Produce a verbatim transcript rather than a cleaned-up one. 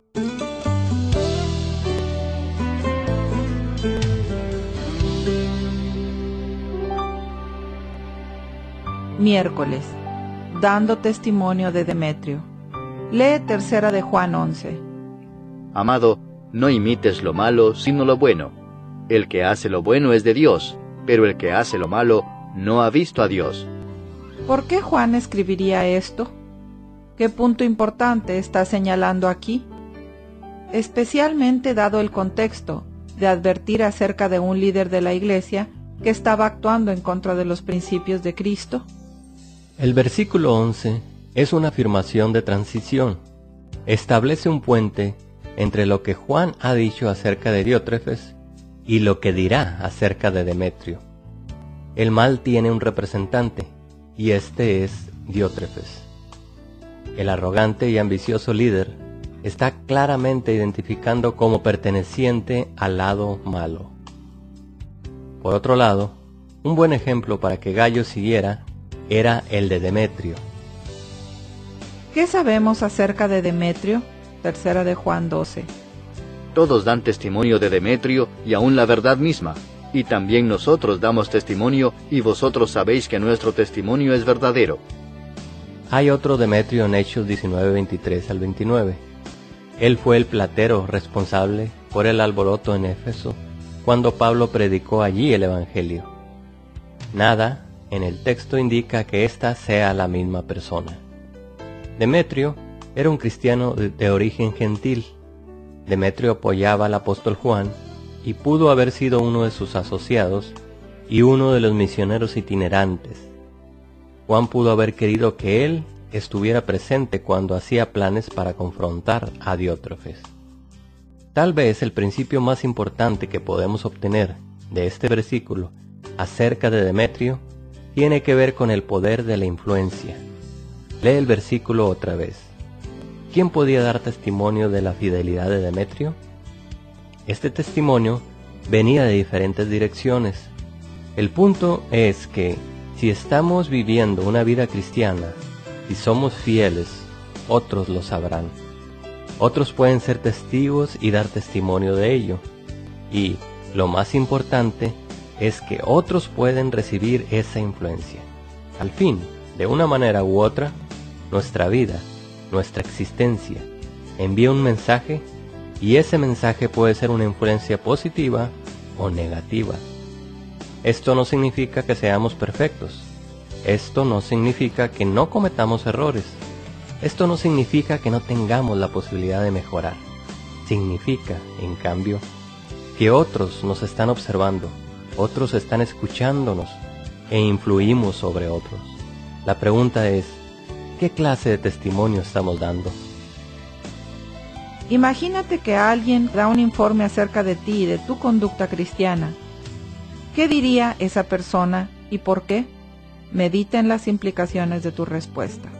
Miércoles, dando testimonio de Demetrio. Lee tercera de Juan once. Amado, no imites lo malo, sino lo bueno. El que hace lo bueno es de Dios, pero el que hace lo malo no ha visto a Dios. ¿Por qué Juan escribiría esto? ¿Qué punto importante está señalando aquí? Especialmente dado el contexto de advertir acerca de un líder de la Iglesia que estaba actuando en contra de los principios de Cristo. El versículo once es una afirmación de transición. Establece un puente entre lo que Juan ha dicho acerca de Diótrefes y lo que dirá acerca de Demetrio. El mal tiene un representante, y este es Diótrefes. El arrogante y ambicioso líder está claramente identificando como perteneciente al lado malo. Por otro lado, un buen ejemplo para que Gayo siguiera era el de Demetrio. ¿Qué sabemos acerca de Demetrio? Tercera de Juan doce. Todos dan testimonio de Demetrio y aún la verdad misma, y también nosotros damos testimonio, y vosotros sabéis que nuestro testimonio es verdadero. Hay otro Demetrio en Hechos diecinueve, veintitrés al veintinueve. Él fue el platero responsable por el alboroto en Éfeso, cuando Pablo predicó allí el Evangelio. Nada en el texto indica que ésta sea la misma persona. Demetrio era un cristiano de, de origen gentil. Demetrio apoyaba al apóstol Juan y pudo haber sido uno de sus asociados y uno de los misioneros itinerantes. Juan pudo haber querido que él estuviera presente cuando hacía planes para confrontar a Diótrefes. Tal vez el principio más importante que podemos obtener de este versículo acerca de Demetrio tiene que ver con el poder de la influencia. Lee el versículo otra vez. ¿Quién podía dar testimonio de la fidelidad de Demetrio? Este testimonio venía de diferentes direcciones. El punto es que si estamos viviendo una vida cristiana y somos fieles, otros lo sabrán. Otros pueden ser testigos y dar testimonio de ello. Y, lo más importante, es que otros pueden recibir esa influencia. Al fin, de una manera u otra, nuestra vida, nuestra existencia, envía un mensaje, y ese mensaje puede ser una influencia positiva o negativa. Esto no significa que seamos perfectos. Esto no significa que no cometamos errores. Esto no significa que no tengamos la posibilidad de mejorar. Significa, en cambio, que otros nos están observando, otros están escuchándonos e influimos sobre otros. La pregunta es, ¿qué clase de testimonio estamos dando? Imagínate que alguien da un informe acerca de ti y de tu conducta cristiana. ¿Qué diría esa persona y por qué? Medita en las implicaciones de tu respuesta.